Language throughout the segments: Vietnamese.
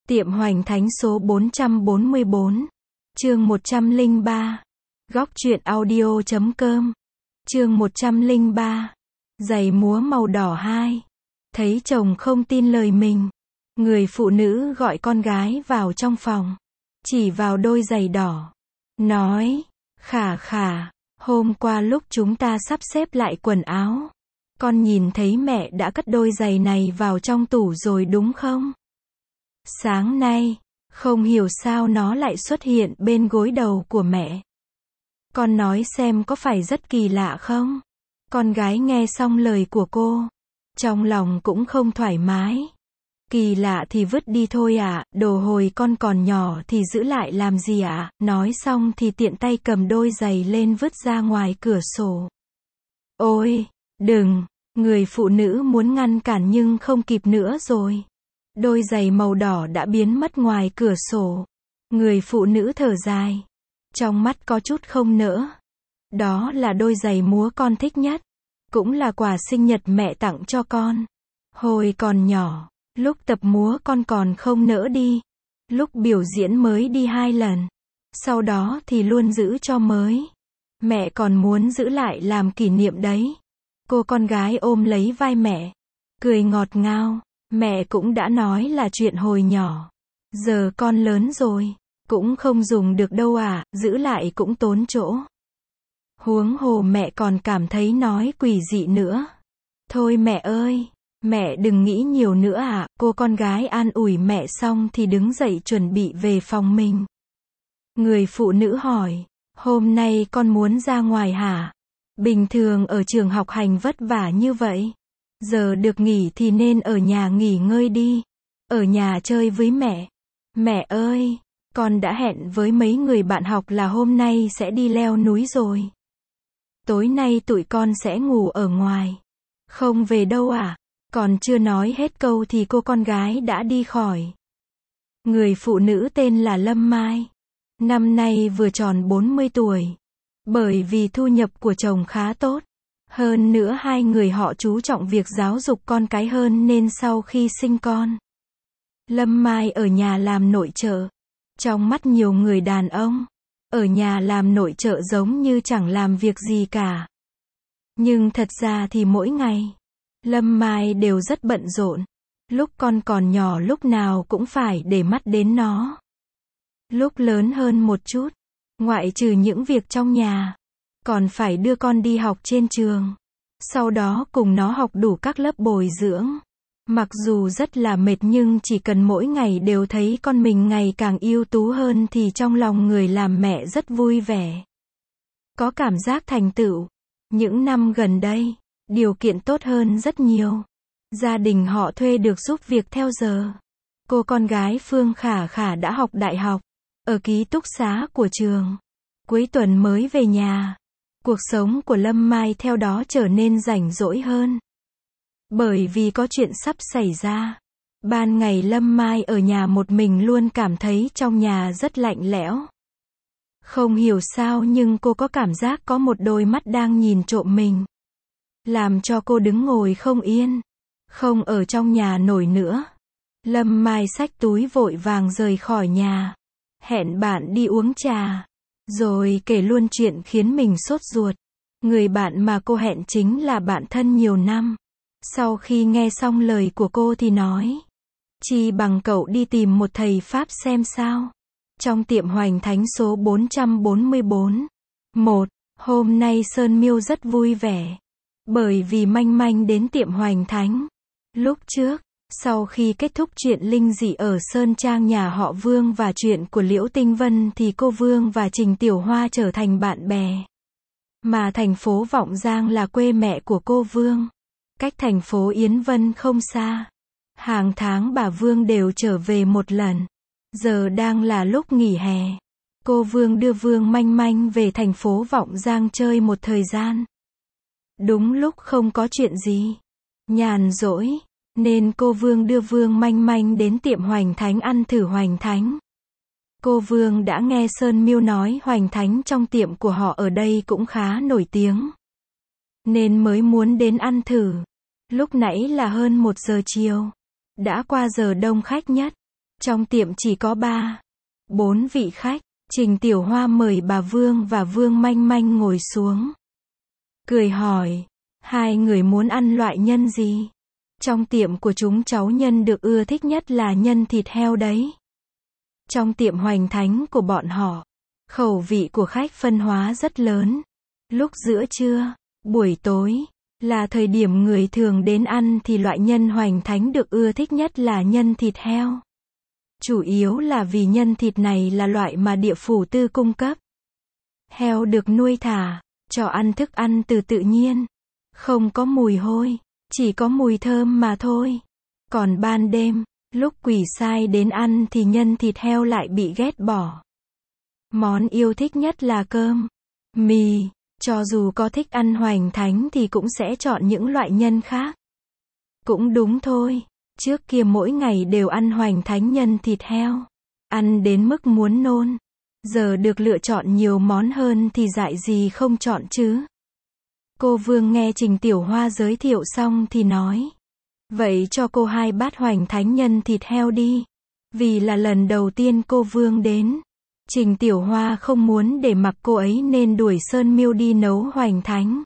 Tiệm Hoành Thánh số 444, chương 103, góc truyện audio.com, chương 103, giày múa màu đỏ 2. Thấy chồng không tin lời mình, người phụ nữ gọi con gái vào trong phòng, chỉ vào đôi giày đỏ, nói, Khả Khả, hôm qua lúc chúng ta sắp xếp lại quần áo, con nhìn thấy mẹ đã cất đôi giày này vào trong tủ rồi đúng không? Sáng nay, không hiểu sao nó lại xuất hiện bên gối đầu của mẹ. Con nói xem có phải rất kỳ lạ không? Con gái nghe xong lời của cô, trong lòng cũng không thoải mái. Kỳ lạ thì vứt đi thôi ạ, đồ hồi con còn nhỏ thì giữ lại làm gì ạ? Nói xong thì tiện tay cầm đôi giày lên vứt ra ngoài cửa sổ. Ôi, đừng, người phụ nữ muốn ngăn cản nhưng không kịp nữa rồi. Đôi giày màu đỏ đã biến mất ngoài cửa sổ. Người phụ nữ thở dài, trong mắt có chút không nỡ. Đó là đôi giày múa con thích nhất, cũng là quà sinh nhật mẹ tặng cho con. Hồi còn nhỏ, lúc tập múa con còn không nỡ đi. Lúc biểu diễn mới đi 2 lần. Sau đó thì luôn giữ cho mới. Mẹ còn muốn giữ lại làm kỷ niệm đấy. Cô con gái ôm lấy vai mẹ, cười ngọt ngào. Mẹ cũng đã nói là chuyện hồi nhỏ. Giờ con lớn rồi, cũng không dùng được đâu à, giữ lại cũng tốn chỗ. Huống hồ mẹ còn cảm thấy nói quỷ dị nữa. Thôi mẹ ơi, mẹ đừng nghĩ nhiều nữa à, cô con gái an ủi mẹ xong thì đứng dậy chuẩn bị về phòng mình. Người phụ nữ hỏi, hôm nay con muốn ra ngoài hả? Bình thường ở trường học hành vất vả như vậy. Giờ được nghỉ thì nên ở nhà nghỉ ngơi đi. Ở nhà chơi với mẹ. Mẹ ơi, con đã hẹn với mấy người bạn học là hôm nay sẽ đi leo núi rồi. Tối nay tụi con sẽ ngủ ở ngoài. Không về đâu à? Còn chưa nói hết câu thì cô con gái đã đi khỏi. Người phụ nữ tên là Lâm Mai. Năm nay vừa tròn 40 tuổi. Bởi vì thu nhập của chồng khá tốt. Hơn nữa hai người họ chú trọng việc giáo dục con cái hơn nên sau khi sinh con, Lâm Mai ở nhà làm nội trợ. Trong mắt nhiều người đàn ông, ở nhà làm nội trợ giống như chẳng làm việc gì cả. Nhưng thật ra thì mỗi ngày, Lâm Mai đều rất bận rộn. Lúc con còn nhỏ lúc nào cũng phải để mắt đến nó. Lúc lớn hơn một chút, ngoại trừ những việc trong nhà, còn phải đưa con đi học trên trường. Sau đó cùng nó học đủ các lớp bồi dưỡng. Mặc dù rất là mệt nhưng chỉ cần mỗi ngày đều thấy con mình ngày càng ưu tú hơn thì trong lòng người làm mẹ rất vui vẻ. Có cảm giác thành tựu. Những năm gần đây, điều kiện tốt hơn rất nhiều. Gia đình họ thuê được giúp việc theo giờ. Cô con gái Phương Khả Khả đã học đại học, ở ký túc xá của trường. Cuối tuần mới về nhà. Cuộc sống của Lâm Mai theo đó trở nên rảnh rỗi hơn. Bởi vì có chuyện sắp xảy ra. Ban ngày Lâm Mai ở nhà một mình luôn cảm thấy trong nhà rất lạnh lẽo. Không hiểu sao nhưng cô có cảm giác có một đôi mắt đang nhìn trộm mình. Làm cho cô đứng ngồi không yên. Không ở trong nhà nổi nữa. Lâm Mai xách túi vội vàng rời khỏi nhà. Hẹn bạn đi uống trà. Rồi kể luôn chuyện khiến mình sốt ruột. Người bạn mà cô hẹn chính là bạn thân nhiều năm. Sau khi nghe xong lời của cô thì nói, chi bằng cậu đi tìm một thầy Pháp xem sao. Trong tiệm Hoành Thánh số 444. 1. Hôm nay Sơn Miêu rất vui vẻ. Bởi vì Manh Manh đến tiệm Hoành Thánh. Lúc trước, sau khi kết thúc chuyện linh dị ở Sơn Trang nhà họ Vương và chuyện của Liễu Tinh Vân thì cô Vương và Trình Tiểu Hoa trở thành bạn bè. Mà thành phố Vọng Giang là quê mẹ của cô Vương. Cách thành phố Yến Vân không xa. Hàng tháng bà Vương đều trở về một lần. Giờ đang là lúc nghỉ hè. Cô Vương đưa Vương Manh Manh về thành phố Vọng Giang chơi một thời gian. Đúng lúc không có chuyện gì, nhàn rỗi, nên cô Vương đưa Vương Manh Manh đến tiệm Hoành Thánh ăn thử Hoành Thánh. Cô Vương đã nghe Sơn Miêu nói Hoành Thánh trong tiệm của họ ở đây cũng khá nổi tiếng. Nên mới muốn đến ăn thử. Lúc nãy là hơn 1 giờ chiều. Đã qua giờ đông khách nhất. Trong tiệm chỉ có 4 vị khách. Trình Tiểu Hoa mời bà Vương và Vương Manh Manh ngồi xuống. Cười hỏi, hai người muốn ăn loại nhân gì? Trong tiệm của chúng cháu nhân được ưa thích nhất là nhân thịt heo đấy. Trong tiệm Hoành Thánh của bọn họ, khẩu vị của khách phân hóa rất lớn. Lúc giữa trưa, buổi tối, là thời điểm người thường đến ăn thì loại nhân Hoành Thánh được ưa thích nhất là nhân thịt heo. Chủ yếu là vì nhân thịt này là loại mà địa phủ tư cung cấp. Heo được nuôi thả, cho ăn thức ăn từ tự nhiên. Không có mùi hôi, chỉ có mùi thơm mà thôi. Còn ban đêm, lúc quỷ sai đến ăn thì nhân thịt heo lại bị ghét bỏ. Món yêu thích nhất là cơm, mì, cho dù có thích ăn Hoành Thánh thì cũng sẽ chọn những loại nhân khác. Cũng đúng thôi, trước kia mỗi ngày đều ăn Hoành Thánh nhân thịt heo, ăn đến mức muốn nôn. Giờ được lựa chọn nhiều món hơn thì dại gì không chọn chứ. Cô Vương nghe Trình Tiểu Hoa giới thiệu xong thì nói, vậy cho cô 2 bát Hoành Thánh nhân thịt heo đi. Vì là lần đầu tiên cô Vương đến, Trình Tiểu Hoa không muốn để mặc cô ấy nên đuổi Sơn Miêu đi nấu Hoành Thánh.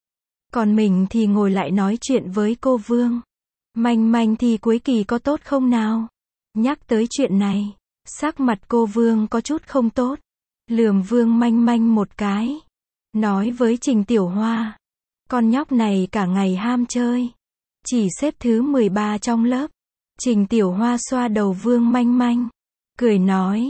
Còn mình thì ngồi lại nói chuyện với cô Vương. Manh Manh thì cuối kỳ có tốt không nào? Nhắc tới chuyện này, sắc mặt cô Vương có chút không tốt. Lườm Vương Manh Manh một cái, nói với Trình Tiểu Hoa, con nhóc này cả ngày ham chơi, chỉ xếp thứ 13 trong lớp. Trình Tiểu Hoa xoa đầu Vương Manh Manh, cười nói,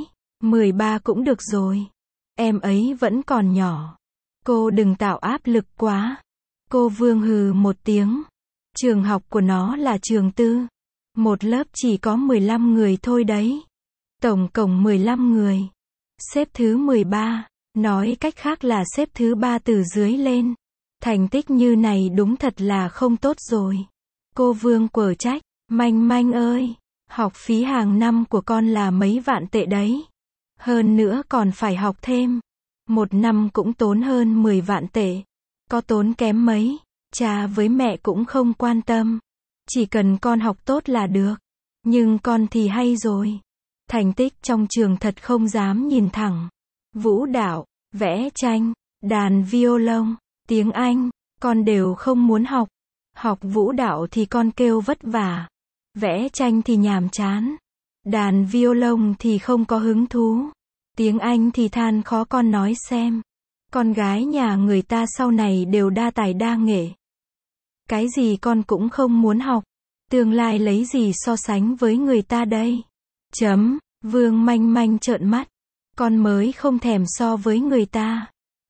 13 cũng được rồi, em ấy vẫn còn nhỏ, cô đừng tạo áp lực quá. Cô Vương hừ một tiếng, trường học của nó là trường tư, một lớp chỉ có 15 người thôi đấy, tổng cộng 15 người, xếp thứ 13, nói cách khác là xếp thứ 3 từ dưới lên. Thành tích như này đúng thật là không tốt rồi. Cô Vương quở trách, Manh Manh ơi, học phí hàng năm của con là mấy vạn tệ đấy. Hơn nữa còn phải học thêm. Một năm cũng tốn hơn 10 vạn tệ. Có tốn kém mấy, cha với mẹ cũng không quan tâm. Chỉ cần con học tốt là được. Nhưng con thì hay rồi. Thành tích trong trường thật không dám nhìn thẳng. Vũ đạo, vẽ tranh, đàn violon, tiếng Anh, con đều không muốn học. Học vũ đạo thì con kêu vất vả. Vẽ tranh thì nhàm chán. Đàn violon thì không có hứng thú. Tiếng Anh thì than khó con nói xem. Con gái nhà người ta sau này đều đa tài đa nghệ. Cái gì con cũng không muốn học. Tương lai lấy gì so sánh với người ta đây? Vương Manh Manh trợn mắt. Con mới không thèm so với người ta.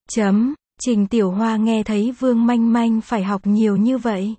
Trình Tiểu Hoa nghe thấy Vương Manh Manh phải học nhiều như vậy,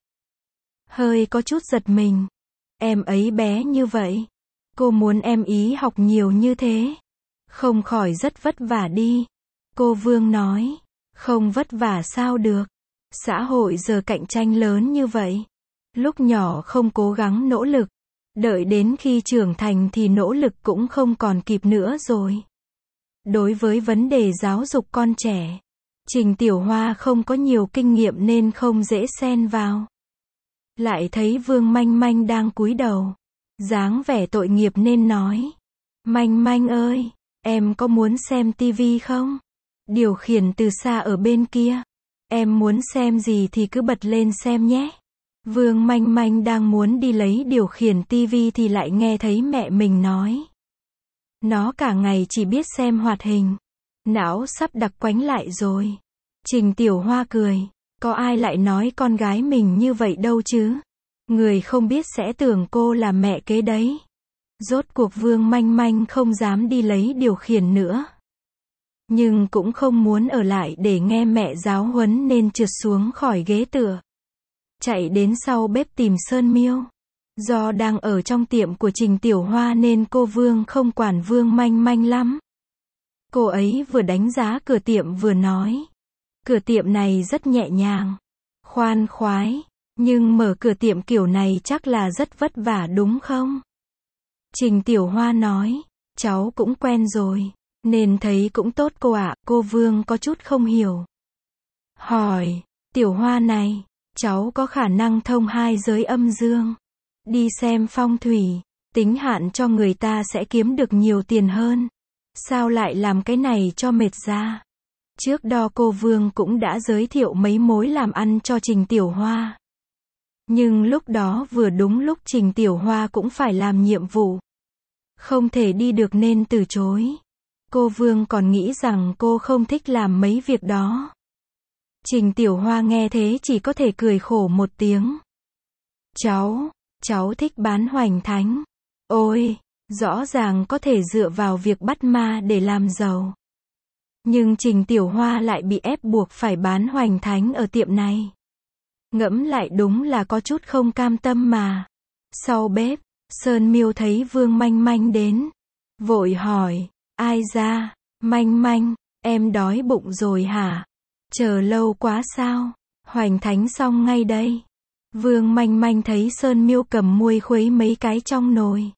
hơi có chút giật mình. Em ấy bé như vậy, cô muốn em ý học nhiều như thế, không khỏi rất vất vả đi. Cô Vương nói, không vất vả sao được, xã hội giờ cạnh tranh lớn như vậy, lúc nhỏ không cố gắng nỗ lực, đợi đến khi trưởng thành thì nỗ lực cũng không còn kịp nữa rồi. Đối với vấn đề giáo dục con trẻ, Trình Tiểu Hoa không có nhiều kinh nghiệm nên không dễ xen vào. Lại thấy Vương Manh Manh đang cúi đầu, dáng vẻ tội nghiệp nên nói, Manh Manh ơi, em có muốn xem tivi không? Điều khiển từ xa ở bên kia. Em muốn xem gì thì cứ bật lên xem nhé. Vương Manh Manh đang muốn đi lấy điều khiển tivi thì lại nghe thấy mẹ mình nói. Nó cả ngày chỉ biết xem hoạt hình. Não sắp đặc quánh lại rồi. Trình Tiểu Hoa cười. Có ai lại nói con gái mình như vậy đâu chứ. Người không biết sẽ tưởng cô là mẹ kế đấy. Rốt cuộc Vương Manh Manh không dám đi lấy điều khiển nữa. Nhưng cũng không muốn ở lại để nghe mẹ giáo huấn nên trượt xuống khỏi ghế tựa. Chạy đến sau bếp tìm Sơn Miêu. Do đang ở trong tiệm của Trình Tiểu Hoa nên cô Vương không quản Vương Manh Manh lắm. Cô ấy vừa đánh giá cửa tiệm vừa nói. Cửa tiệm này rất nhẹ nhàng, khoan khoái, nhưng mở cửa tiệm kiểu này chắc là rất vất vả đúng không? Trình Tiểu Hoa nói, cháu cũng quen rồi, nên thấy cũng tốt cô ạ. Cô Vương có chút không hiểu. Hỏi, Tiểu Hoa này, cháu có khả năng thông hai giới âm dương, đi xem phong thủy, Tính hạn cho người ta sẽ kiếm được nhiều tiền hơn. Sao lại làm cái này cho mệt ra? Trước đó cô Vương cũng đã giới thiệu mấy mối làm ăn cho Trình Tiểu Hoa. Nhưng lúc đó vừa đúng lúc Trình Tiểu Hoa cũng phải làm nhiệm vụ. Không thể đi được nên từ chối. Cô Vương còn nghĩ rằng cô không thích làm mấy việc đó. Trình Tiểu Hoa nghe thế chỉ có thể cười khổ một tiếng. Cháu thích bán hoành thánh. Ôi, rõ ràng có thể dựa vào việc bắt ma để làm giàu. Nhưng Trình Tiểu Hoa lại bị ép buộc phải bán hoành thánh ở tiệm này. Ngẫm lại đúng là có chút không cam tâm mà. Sau bếp, Sơn Miêu thấy Vương Manh Manh đến. Vội hỏi, ai ra, Manh Manh, em đói bụng rồi hả? Chờ lâu quá sao? Hoành thánh xong ngay đây. Vương Manh Manh thấy Sơn Miêu cầm muôi khuấy mấy cái trong nồi.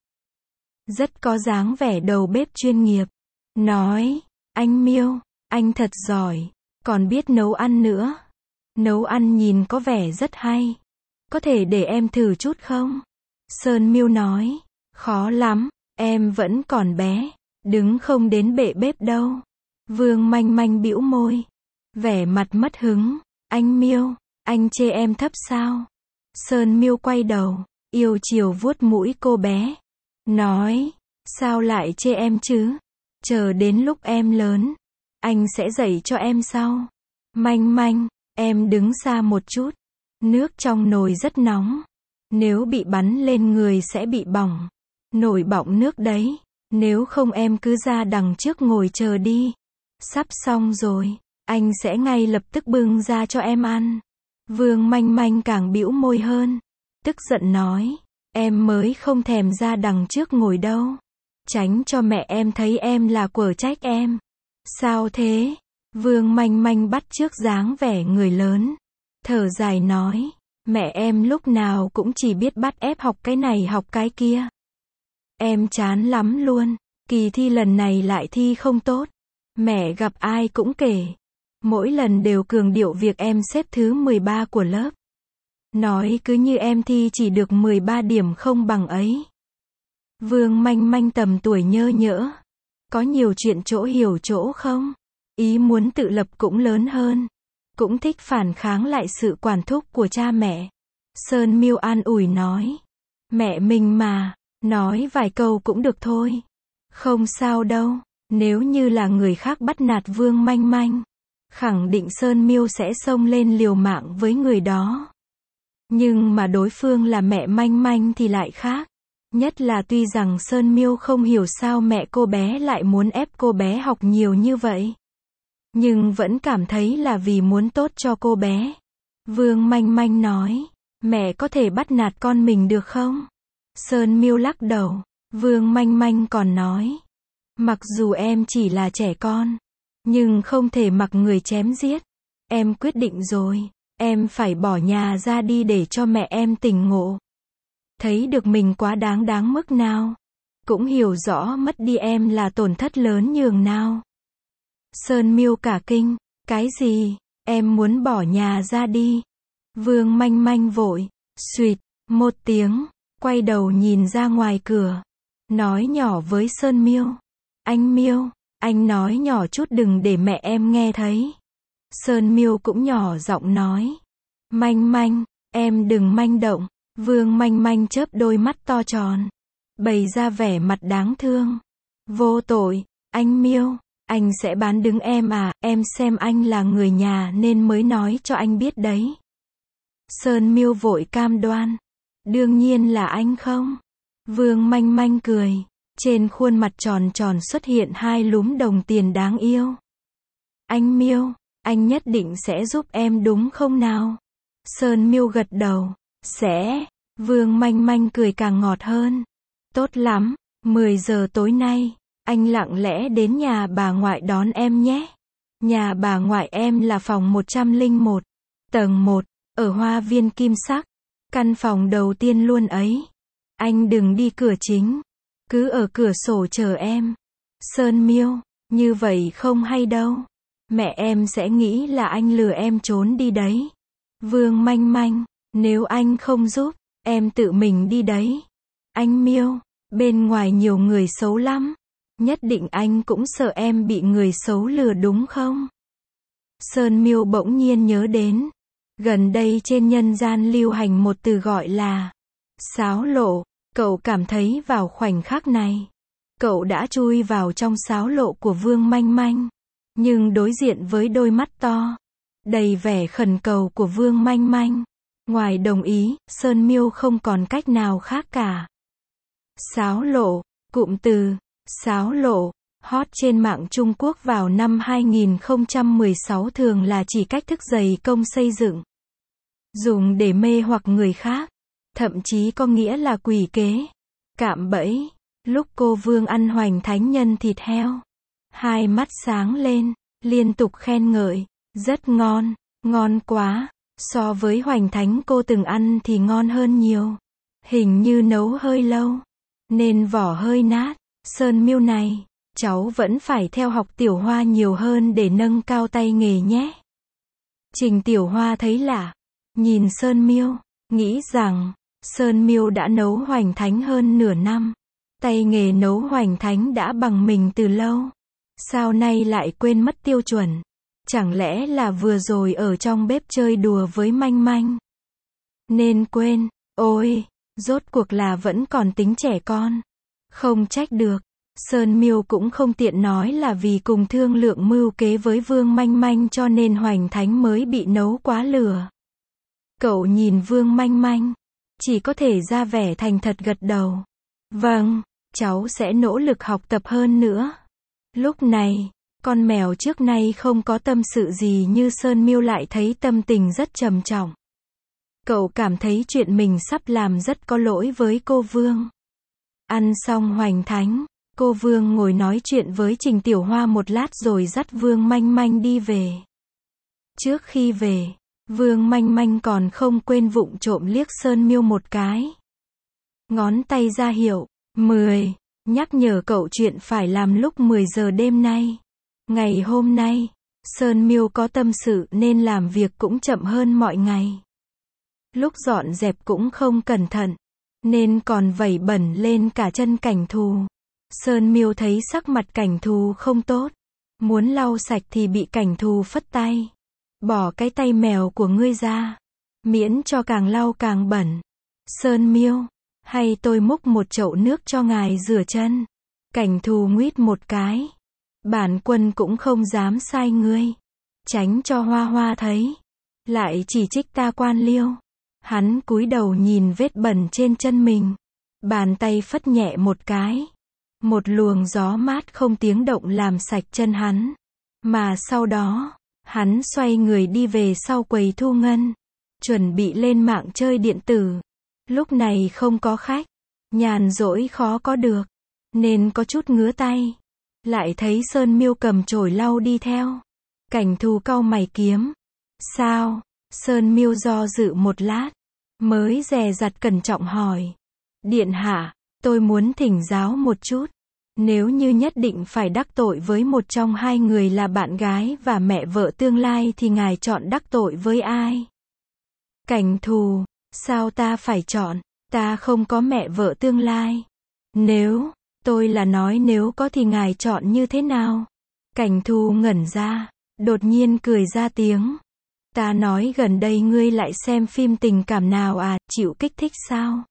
Rất có dáng vẻ đầu bếp chuyên nghiệp. Nói, anh Miêu, anh thật giỏi, còn biết nấu ăn nữa. Nấu ăn nhìn có vẻ rất hay. Có thể để em thử chút không? Sơn Miêu nói, khó lắm, em vẫn còn bé, đứng không đến bệ bếp đâu. Vương Manh Manh bĩu môi, vẻ mặt mất hứng. Anh Miêu, anh chê em thấp sao? Sơn Miêu quay đầu, yêu chiều vuốt mũi cô bé. Nói, sao lại chê em chứ? Chờ đến lúc em lớn, anh sẽ dạy cho em sau. Manh Manh, em đứng xa một chút. Nước trong nồi rất nóng. Nếu bị bắn lên người sẽ bị bỏng. Nồi bỏng nước đấy. Nếu không em cứ ra đằng trước ngồi chờ đi. Sắp xong rồi, anh sẽ ngay lập tức bưng ra cho em ăn. Vương Manh Manh càng bĩu môi hơn. Tức giận nói, em mới không thèm ra đằng trước ngồi đâu. Tránh cho mẹ em thấy em là quở trách em. Sao thế? Vương Manh Manh bắt chước dáng vẻ người lớn. Thở dài nói, mẹ em lúc nào cũng chỉ biết bắt ép học cái này học cái kia. Em chán lắm luôn, kỳ thi lần này lại thi không tốt. Mẹ gặp ai cũng kể. Mỗi lần đều cường điệu việc em xếp thứ 13 của lớp. Nói cứ như em thi chỉ được 13 điểm không bằng ấy. Vương Manh Manh tầm tuổi nhơ nhỡ. Có nhiều chuyện chỗ hiểu chỗ không? Ý muốn tự lập cũng lớn hơn. Cũng thích phản kháng lại sự quản thúc của cha mẹ. Sơn Miêu an ủi nói. Mẹ mình mà, nói vài câu cũng được thôi. Không sao đâu, nếu như là người khác bắt nạt Vương Manh Manh, khẳng định Sơn Miêu sẽ xông lên liều mạng với người đó. Nhưng mà đối phương là mẹ Manh Manh thì lại khác. Nhất là tuy rằng Sơn Miêu không hiểu sao mẹ cô bé lại muốn ép cô bé học nhiều như vậy. Nhưng vẫn cảm thấy là vì muốn tốt cho cô bé. Vương Manh Manh nói, mẹ có thể bắt nạt con mình được không? Sơn Miêu lắc đầu. Vương Manh Manh còn nói, mặc dù em chỉ là trẻ con, nhưng không thể mặc người chém giết. Em quyết định rồi, em phải bỏ nhà ra đi để cho mẹ em tỉnh ngộ. Thấy được mình quá đáng mức nào. Cũng hiểu rõ mất đi em là tổn thất lớn nhường nào. Sơn Miêu cả kinh, cái gì, em muốn bỏ nhà ra đi? Vương Manh Manh vội, suýt, một tiếng, quay đầu nhìn ra ngoài cửa. Nói nhỏ với Sơn Miêu. Anh Miêu, anh nói nhỏ chút đừng để mẹ em nghe thấy. Sơn Miêu cũng nhỏ giọng nói. Manh Manh, em đừng manh động. Vương Manh Manh chớp đôi mắt to tròn. Bày ra vẻ mặt đáng thương. Vô tội, anh Miêu, anh sẽ bán đứng em à, em xem anh là người nhà nên mới nói cho anh biết đấy. Sơn Miêu vội cam đoan. Đương nhiên là anh không. Vương Manh Manh cười. Trên khuôn mặt tròn tròn xuất hiện hai lúm đồng tiền đáng yêu. Anh Miêu, anh nhất định sẽ giúp em đúng không nào? Sơn Miêu gật đầu. Sẽ. Vương Manh Manh cười càng ngọt hơn. Tốt lắm, 10 giờ tối nay, anh lặng lẽ đến nhà bà ngoại đón em nhé. Nhà bà ngoại em là phòng 101, tầng 1, ở Hoa Viên Kim Sắc. Căn phòng đầu tiên luôn ấy. Anh đừng đi cửa chính, cứ ở cửa sổ chờ em. Sơn Miêu, như vậy không hay đâu. Mẹ em sẽ nghĩ là anh lừa em trốn đi đấy. Vương Manh Manh, nếu anh không giúp, em tự mình đi đấy. Anh Miêu, Bên ngoài nhiều người xấu lắm. Nhất định anh cũng sợ em bị người xấu lừa đúng không? Sơn Miêu bỗng nhiên nhớ đến. Gần đây trên nhân gian lưu hành một từ gọi là xáo lộ. Cậu cảm thấy vào khoảnh khắc này, cậu đã chui vào trong xáo lộ của Vương Manh Manh. Nhưng đối diện với đôi mắt to, đầy vẻ khẩn cầu của Vương Manh Manh, ngoài đồng ý, Sơn Miêu không còn cách nào khác cả. Xáo lộ, cụm từ xáo lộ, hot trên mạng Trung Quốc vào năm 2016 thường là chỉ cách thức dày công xây dựng, dùng để mê hoặc người khác, thậm chí có nghĩa là quỷ kế, cạm bẫy. Lúc cô Vương ăn hoành thánh nhân thịt heo, hai mắt sáng lên, liên tục khen ngợi, rất ngon, ngon quá, so với hoành thánh cô từng ăn thì ngon hơn nhiều. Hình như nấu hơi lâu, nên vỏ hơi nát. Sơn Miêu này, cháu vẫn phải theo học Tiểu Hoa nhiều hơn để nâng cao tay nghề nhé. Trình Tiểu Hoa thấy lạ, nhìn Sơn Miêu, nghĩ rằng Sơn Miêu đã nấu hoành thánh hơn nửa năm. Tay nghề nấu hoành thánh đã bằng mình từ lâu. Sao nay lại quên mất tiêu chuẩn? Chẳng lẽ là vừa rồi ở trong bếp chơi đùa với Manh Manh nên quên? Ôi, rốt cuộc là vẫn còn tính trẻ con. Không trách được. Sơn Miêu cũng không tiện nói là vì cùng thương lượng mưu kế với Vương Manh Manh cho nên hoành thánh mới bị nấu quá lửa. Cậu nhìn Vương Manh Manh, chỉ có thể ra vẻ thành thật gật đầu. Vâng, cháu sẽ nỗ lực học tập hơn nữa. Lúc này, con mèo trước nay không có tâm sự gì như Sơn Miêu lại thấy tâm tình rất trầm trọng. Cậu cảm thấy chuyện mình sắp làm rất có lỗi với cô Vương. Ăn xong hoành thánh, cô Vương ngồi nói chuyện với Trình Tiểu Hoa một lát rồi dắt Vương Manh Manh đi về. Trước khi về, Vương Manh Manh còn không quên vụng trộm liếc Sơn Miêu một cái. Ngón tay ra hiệu, 10, nhắc nhở cậu chuyện phải làm lúc 10 giờ đêm nay. Ngày hôm nay, Sơn Miêu có tâm sự nên làm việc cũng chậm hơn mọi ngày. Lúc dọn dẹp cũng không cẩn thận, nên còn vẩy bẩn lên cả chân Cảnh Thù. Sơn Miêu thấy sắc mặt Cảnh Thù không tốt, muốn lau sạch thì bị Cảnh Thù phất tay. Bỏ cái tay mèo của ngươi ra, miễn cho càng lau càng bẩn. Sơn Miêu, hay tôi múc một chậu nước cho ngài rửa chân? Cảnh Thù nguýt một cái. Bản quân cũng không dám sai ngươi. Tránh cho Hoa Hoa thấy. Lại chỉ trích ta quan liêu. Hắn cúi đầu nhìn vết bẩn trên chân mình. Bàn tay phất nhẹ một cái. Một luồng gió mát không tiếng động làm sạch chân hắn. Mà sau đó, hắn xoay người đi về sau quầy thu ngân. Chuẩn bị lên mạng chơi điện tử. Lúc này không có khách. Nhàn rỗi khó có được. Nên có chút ngứa tay. Lại thấy Sơn Miêu cầm chổi lau đi theo. Cảnh Thù cau mày kiếm. Sao? Sơn Miêu do dự một lát. Mới dè dặt cẩn trọng hỏi. Điện hạ, tôi muốn thỉnh giáo một chút. Nếu như nhất định phải đắc tội với một trong hai người là bạn gái và mẹ vợ tương lai thì ngài chọn đắc tội với ai? Cảnh Thù, sao ta phải chọn? Ta không có mẹ vợ tương lai. Nếu, tôi là nói nếu có thì ngài chọn như thế nào? Cảnh Thù ngẩn ra, đột nhiên cười ra tiếng. Ta nói gần đây ngươi lại xem phim tình cảm nào à, chịu kích thích sao?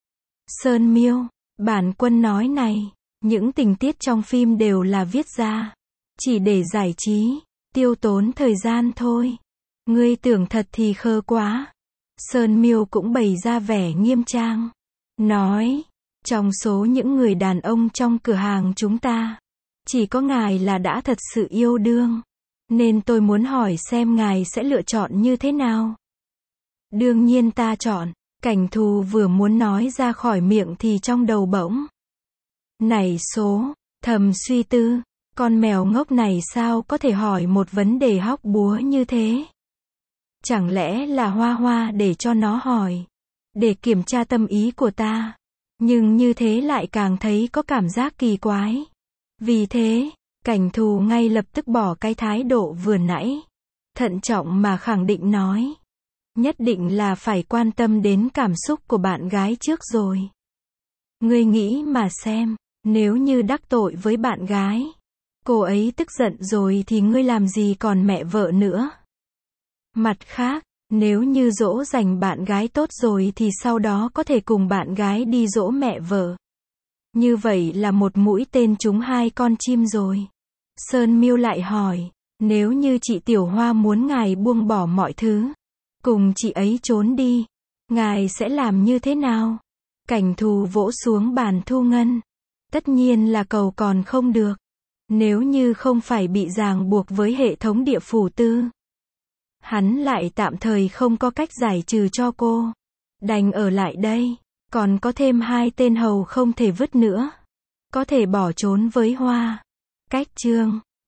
Sơn Miêu, bản quân nói này, những tình tiết trong phim đều là viết ra, chỉ để giải trí, tiêu tốn thời gian thôi. Ngươi tưởng thật thì khờ quá. Sơn Miêu cũng bày ra vẻ nghiêm trang. Nói, trong số những người đàn ông trong cửa hàng chúng ta, chỉ có ngài là đã thật sự yêu đương. Nên tôi muốn hỏi xem ngài sẽ lựa chọn như thế nào? Đương nhiên ta chọn. Cảnh Thù vừa muốn nói ra khỏi miệng thì trong đầu bỗng nảy số, thầm suy tư, con mèo ngốc này sao có thể hỏi một vấn đề hóc búa như thế? Chẳng lẽ là Hoa Hoa để cho nó hỏi, để kiểm tra tâm ý của ta? Nhưng như thế lại càng thấy có cảm giác kỳ quái. Vì thế, Cảnh Thù ngay lập tức bỏ cái thái độ vừa nãy, thận trọng mà khẳng định nói. Nhất định là phải quan tâm đến cảm xúc của bạn gái trước rồi. Ngươi nghĩ mà xem, nếu như đắc tội với bạn gái, cô ấy tức giận rồi thì ngươi làm gì còn mẹ vợ nữa. Mặt khác, nếu như dỗ dành bạn gái tốt rồi thì sau đó có thể cùng bạn gái đi dỗ mẹ vợ. Như vậy là một mũi tên trúng hai con chim rồi. Sơn Miêu lại hỏi, nếu như chị Tiểu Hoa muốn ngài buông bỏ mọi thứ, cùng chị ấy trốn đi, ngài sẽ làm như thế nào? Cảnh Thù vỗ xuống bàn thu ngân. Tất nhiên là cầu còn không được. Nếu như không phải bị ràng buộc với hệ thống địa phủ tư, hắn lại tạm thời không có cách giải trừ cho cô. Đành ở lại đây. Còn có thêm 2 tên hầu không thể vứt nữa. Có thể bỏ trốn với Hoa. Cách chương